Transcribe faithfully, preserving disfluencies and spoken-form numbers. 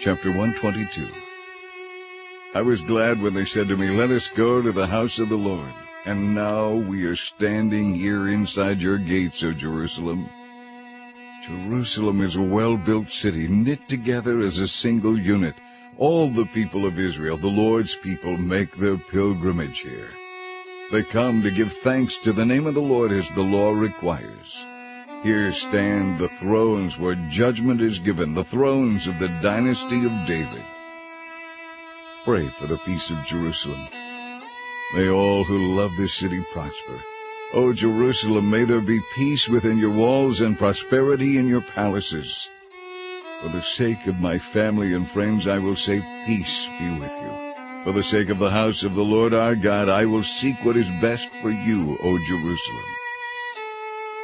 Chapter one twenty-two. I was glad when they said to me, "Let us go to the house of the Lord." And now we are standing here inside your gates, O Jerusalem. Jerusalem is a well-built city, knit together as a single unit. All the people of Israel, the Lord's people, make their pilgrimage here. They come to give thanks to the name of the Lord as the law requires. Here stand the thrones where judgment is given, the thrones of the dynasty of David. Pray for the peace of Jerusalem. May all who love this city prosper. O Jerusalem, may there be peace within your walls and prosperity in your palaces. For the sake of my family and friends, I will say, peace be with you. For the sake of the house of the Lord our God, I will seek what is best for you, O Jerusalem.